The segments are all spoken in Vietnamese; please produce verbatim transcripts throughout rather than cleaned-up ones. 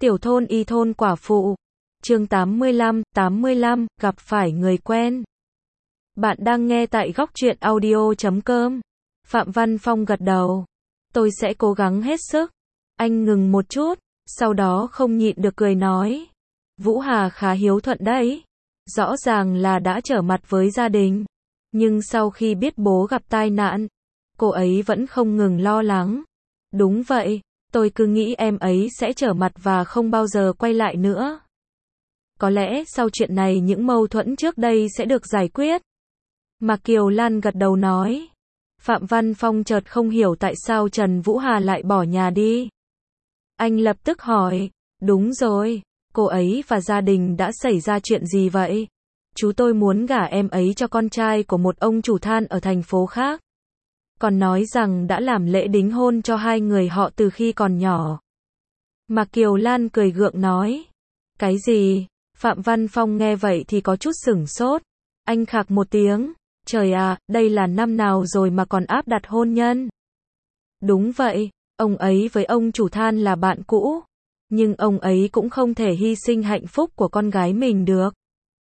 Tiểu thôn y thôn quả phụ. Chương tám mươi lăm, tám mươi lăm, gặp phải người quen. Bạn đang nghe tại góc truyện audio chấm com. Phạm Văn Phong gật đầu. Tôi sẽ cố gắng hết sức. Anh ngừng một chút, sau đó không nhịn được cười nói. Vũ Hà khá hiếu thuận đấy. Rõ ràng là đã trở mặt với gia đình. Nhưng sau khi biết bố gặp tai nạn, cô ấy vẫn không ngừng lo lắng. Đúng vậy, tôi cứ nghĩ em ấy sẽ trở mặt và không bao giờ quay lại nữa. Có lẽ sau chuyện này những mâu thuẫn trước đây sẽ được giải quyết. Mạc Kiều Lan gật đầu nói. Phạm Văn Phong chợt không hiểu tại sao Trần Vũ Hà lại bỏ nhà đi. Anh lập tức hỏi, đúng rồi, cô ấy và gia đình đã xảy ra chuyện gì vậy? Chú tôi muốn gả em ấy cho con trai của một ông chủ than ở thành phố khác. Còn nói rằng đã làm lễ đính hôn cho hai người họ từ khi còn nhỏ. Mạc Kiều Lan cười gượng nói. Cái gì? Phạm Văn Phong nghe vậy thì có chút sửng sốt. Anh khạc một tiếng. Trời à, đây là năm nào rồi mà còn áp đặt hôn nhân? Đúng vậy, ông ấy với ông chủ than là bạn cũ. Nhưng ông ấy cũng không thể hy sinh hạnh phúc của con gái mình được.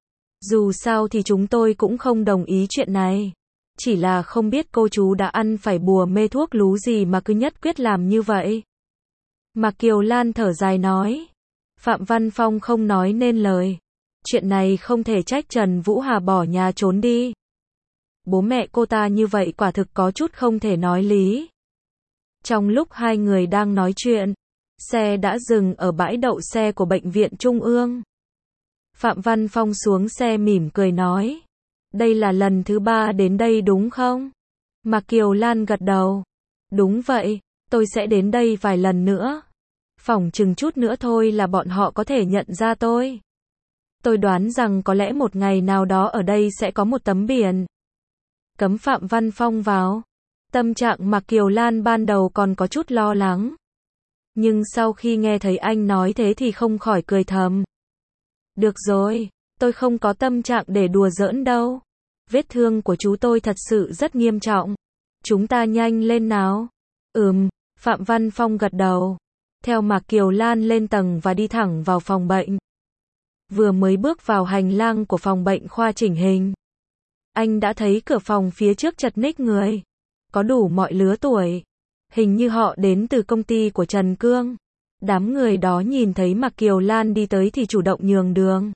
Dù sao thì chúng tôi cũng không đồng ý chuyện này. Chỉ là không biết cô chú đã ăn phải bùa mê thuốc lú gì mà cứ nhất quyết làm như vậy. Mạc Kiều Lan thở dài nói. Phạm Văn Phong không nói nên lời. Chuyện này không thể trách Trần Vũ Hà bỏ nhà trốn đi. Bố mẹ cô ta như vậy quả thực có chút không thể nói lý. Trong lúc hai người đang nói chuyện, xe đã dừng ở bãi đậu xe của bệnh viện Trung ương. Phạm Văn Phong xuống xe mỉm cười nói. Đây là lần thứ ba đến đây đúng không? Mạc Kiều Lan gật đầu. Đúng vậy, tôi sẽ đến đây vài lần nữa. Phỏng chừng chút nữa thôi là bọn họ có thể nhận ra tôi. Tôi đoán rằng có lẽ một ngày nào đó ở đây sẽ có một tấm biển cấm Phạm Văn Phong vào. Tâm trạng Mạc Kiều Lan ban đầu còn có chút lo lắng. Nhưng sau khi nghe thấy anh nói thế thì không khỏi cười thầm. Được rồi, tôi không có tâm trạng để đùa giỡn đâu. Vết thương của chú tôi thật sự rất nghiêm trọng. Chúng ta nhanh lên nào. Ừm, Phạm Văn Phong gật đầu. Theo Mạc Kiều Lan lên tầng và đi thẳng vào phòng bệnh. Vừa mới bước vào hành lang của phòng bệnh khoa chỉnh hình. Anh đã thấy cửa phòng phía trước chật ních người. Có đủ mọi lứa tuổi. Hình như họ đến từ công ty của Trần Cương. Đám người đó nhìn thấy Mạc Kiều Lan đi tới thì chủ động nhường đường.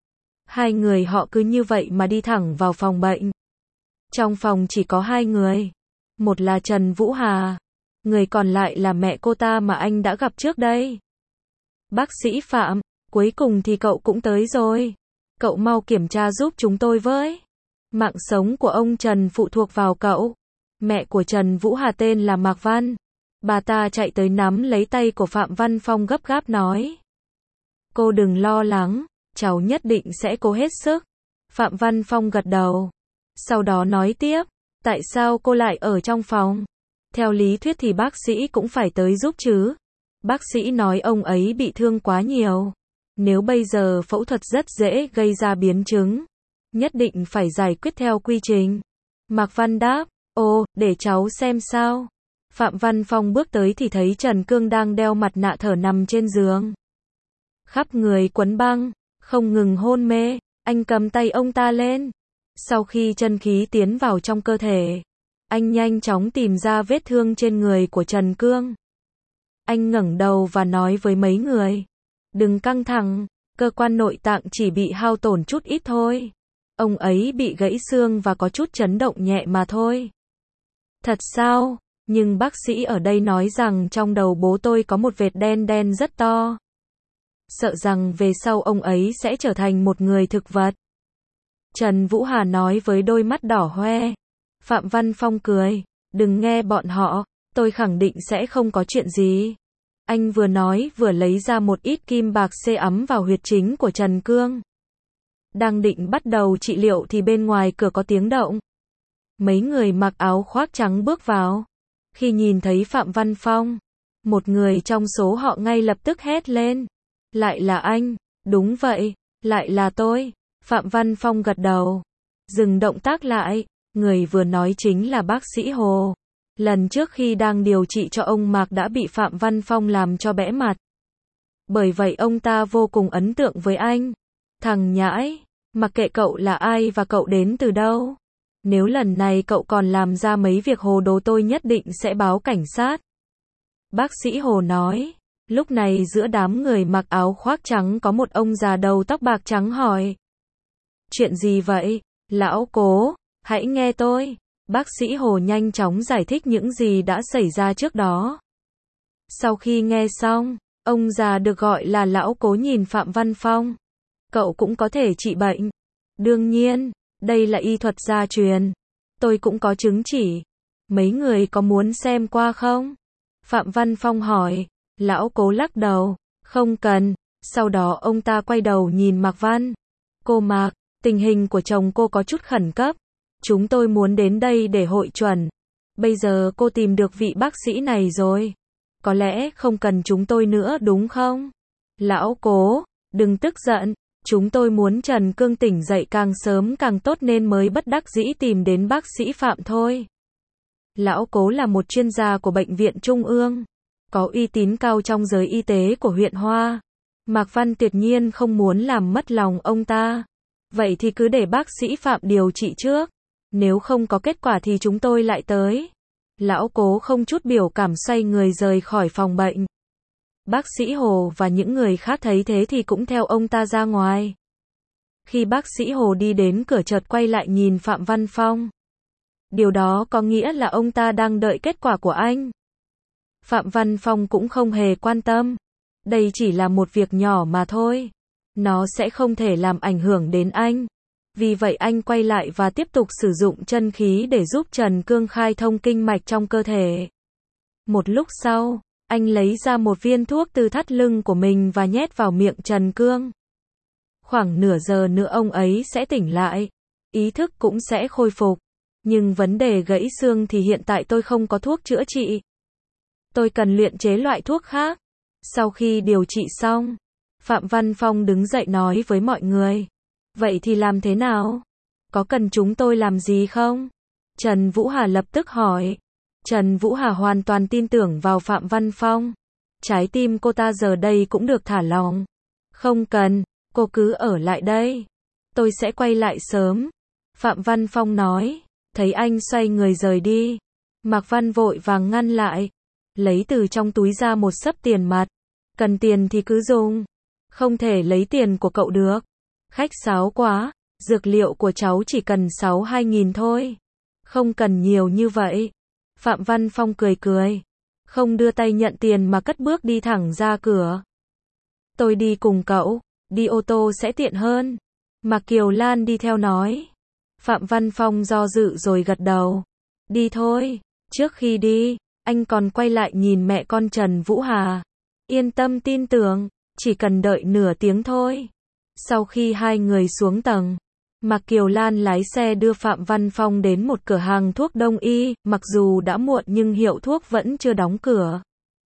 Hai người họ cứ như vậy mà đi thẳng vào phòng bệnh. Trong phòng chỉ có hai người. Một là Trần Vũ Hà. Người còn lại là mẹ cô ta mà anh đã gặp trước đây. Bác sĩ Phạm, cuối cùng thì cậu cũng tới rồi. Cậu mau kiểm tra giúp chúng tôi với. Mạng sống của ông Trần phụ thuộc vào cậu. Mẹ của Trần Vũ Hà tên là Mạc Văn. Bà ta chạy tới nắm lấy tay của Phạm Văn Phong gấp gáp nói. Cô đừng lo lắng, cháu nhất định sẽ cố hết sức. Phạm Văn Phong gật đầu. Sau đó nói tiếp, tại sao cô lại ở trong phòng? Theo lý thuyết thì bác sĩ cũng phải tới giúp chứ. Bác sĩ nói ông ấy bị thương quá nhiều. Nếu bây giờ phẫu thuật rất dễ gây ra biến chứng. Nhất định phải giải quyết theo quy trình. Mạc Văn đáp, ồ, để cháu xem sao. Phạm Văn Phong bước tới thì thấy Trần Cương đang đeo mặt nạ thở nằm trên giường. Khắp người quấn băng, không ngừng hôn mê, anh cầm tay ông ta lên. Sau khi chân khí tiến vào trong cơ thể, anh nhanh chóng tìm ra vết thương trên người của Trần Cương. Anh ngẩng đầu và nói với mấy người, đừng căng thẳng, cơ quan nội tạng chỉ bị hao tổn chút ít thôi. Ông ấy bị gãy xương và có chút chấn động nhẹ mà thôi. Thật sao? Nhưng bác sĩ ở đây nói rằng trong đầu bố tôi có một vệt đen đen rất to. Sợ rằng về sau ông ấy sẽ trở thành một người thực vật. Trần Vũ Hà nói với đôi mắt đỏ hoe. Phạm Văn Phong cười. Đừng nghe bọn họ, tôi khẳng định sẽ không có chuyện gì. Anh vừa nói vừa lấy ra một ít kim bạc xê ấm vào huyệt chính của Trần Cương. Đang định bắt đầu trị liệu thì bên ngoài cửa có tiếng động. Mấy người mặc áo khoác trắng bước vào. Khi nhìn thấy Phạm Văn Phong, một người trong số họ ngay lập tức hét lên. Lại là anh, đúng vậy, lại là tôi. Phạm Văn Phong gật đầu. Dừng động tác lại, người vừa nói chính là bác sĩ Hồ. Lần trước khi đang điều trị cho ông Mạc đã bị Phạm Văn Phong làm cho bẽ mặt. Bởi vậy ông ta vô cùng ấn tượng với anh. Thằng nhãi, mặc kệ cậu là ai và cậu đến từ đâu. Nếu lần này cậu còn làm ra mấy việc hồ đồ tôi nhất định sẽ báo cảnh sát. Bác sĩ Hồ nói. Lúc này giữa đám người mặc áo khoác trắng có một ông già đầu tóc bạc trắng hỏi. Chuyện gì vậy? Lão Cố, hãy nghe tôi. Bác sĩ Hồ nhanh chóng giải thích những gì đã xảy ra trước đó. Sau khi nghe xong, ông già được gọi là Lão Cố nhìn Phạm Văn Phong. Cậu cũng có thể trị bệnh. Đương nhiên, đây là y thuật gia truyền. Tôi cũng có chứng chỉ. Mấy người có muốn xem qua không? Phạm Văn Phong hỏi. Lão Cố lắc đầu. Không cần. Sau đó ông ta quay đầu nhìn Mạc Văn. Cô Mạc, tình hình của chồng cô có chút khẩn cấp. Chúng tôi muốn đến đây để hội chuẩn. Bây giờ cô tìm được vị bác sĩ này rồi. Có lẽ không cần chúng tôi nữa đúng không? Lão Cố, đừng tức giận. Chúng tôi muốn Trần Cương tỉnh dậy càng sớm càng tốt nên mới bất đắc dĩ tìm đến bác sĩ Phạm thôi. Lão Cố là một chuyên gia của Bệnh viện Trung ương. Có uy tín cao trong giới y tế của huyện Hoa. Mạc Văn tuyệt nhiên không muốn làm mất lòng ông ta. Vậy thì cứ để bác sĩ Phạm điều trị trước. Nếu không có kết quả thì chúng tôi lại tới. Lão Cố không chút biểu cảm xoay người rời khỏi phòng bệnh. Bác sĩ Hồ và những người khác thấy thế thì cũng theo ông ta ra ngoài. Khi bác sĩ Hồ đi đến cửa chợt quay lại nhìn Phạm Văn Phong. Điều đó có nghĩa là ông ta đang đợi kết quả của anh. Phạm Văn Phong cũng không hề quan tâm. Đây chỉ là một việc nhỏ mà thôi. Nó sẽ không thể làm ảnh hưởng đến anh. Vì vậy anh quay lại và tiếp tục sử dụng chân khí để giúp Trần Cương khai thông kinh mạch trong cơ thể. Một lúc sau, anh lấy ra một viên thuốc từ thắt lưng của mình và nhét vào miệng Trần Cương. Khoảng nửa giờ nữa ông ấy sẽ tỉnh lại. Ý thức cũng sẽ khôi phục. Nhưng vấn đề gãy xương thì hiện tại tôi không có thuốc chữa trị. Tôi cần luyện chế loại thuốc khác. Sau khi điều trị xong, Phạm Văn Phong đứng dậy nói với mọi người. Vậy thì làm thế nào? Có cần chúng tôi làm gì không? Trần Vũ Hà lập tức hỏi. Trần Vũ Hà hoàn toàn tin tưởng vào Phạm Văn Phong. Trái tim cô ta giờ đây cũng được thả lỏng. Không cần, cô cứ ở lại đây. Tôi sẽ quay lại sớm. Phạm Văn Phong nói. Thấy anh xoay người rời đi. Mạc Văn vội vàng ngăn lại. Lấy từ trong túi ra một xấp tiền mặt. Cần tiền thì cứ dùng. Không thể lấy tiền của cậu được. Khách sáo quá. Dược liệu của cháu chỉ cần sáu hai nghìn thôi. Không cần nhiều như vậy. Phạm Văn Phong cười cười. Không đưa tay nhận tiền mà cất bước đi thẳng ra cửa. Tôi đi cùng cậu. Đi ô tô sẽ tiện hơn. Mạc Kiều Lan đi theo nói. Phạm Văn Phong do dự rồi gật đầu. Đi thôi. Trước khi đi, anh còn quay lại nhìn mẹ con Trần Vũ Hà. Yên tâm tin tưởng, chỉ cần đợi nửa tiếng thôi. Sau khi hai người xuống tầng, Mạc Kiều Lan lái xe đưa Phạm Văn Phong đến một cửa hàng thuốc đông y, mặc dù đã muộn nhưng hiệu thuốc vẫn chưa đóng cửa.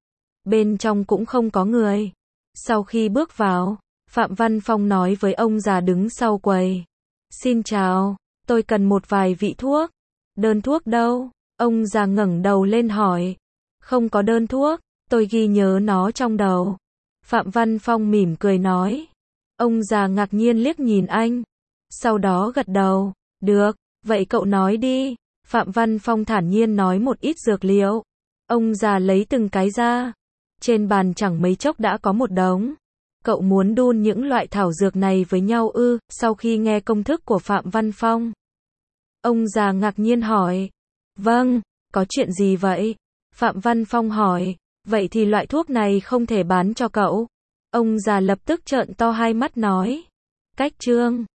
Bên trong cũng không có người. Sau khi bước vào, Phạm Văn Phong nói với ông già đứng sau quầy. Xin chào, tôi cần một vài vị thuốc. Đơn thuốc đâu? Ông già ngẩng đầu lên hỏi. Không có đơn thuốc, tôi ghi nhớ nó trong đầu. Phạm Văn Phong mỉm cười nói. Ông già ngạc nhiên liếc nhìn anh. Sau đó gật đầu. Được, vậy cậu nói đi. Phạm Văn Phong thản nhiên nói một ít dược liệu. Ông già lấy từng cái ra. Trên bàn chẳng mấy chốc đã có một đống. Cậu muốn đun những loại thảo dược này với nhau ư? Sau khi nghe công thức của Phạm Văn Phong, ông già ngạc nhiên hỏi. Vâng, có chuyện gì vậy? Phạm Văn Phong hỏi. Vậy thì loại thuốc này không thể bán cho cậu. Ông già lập tức trợn to hai mắt nói. Cách chương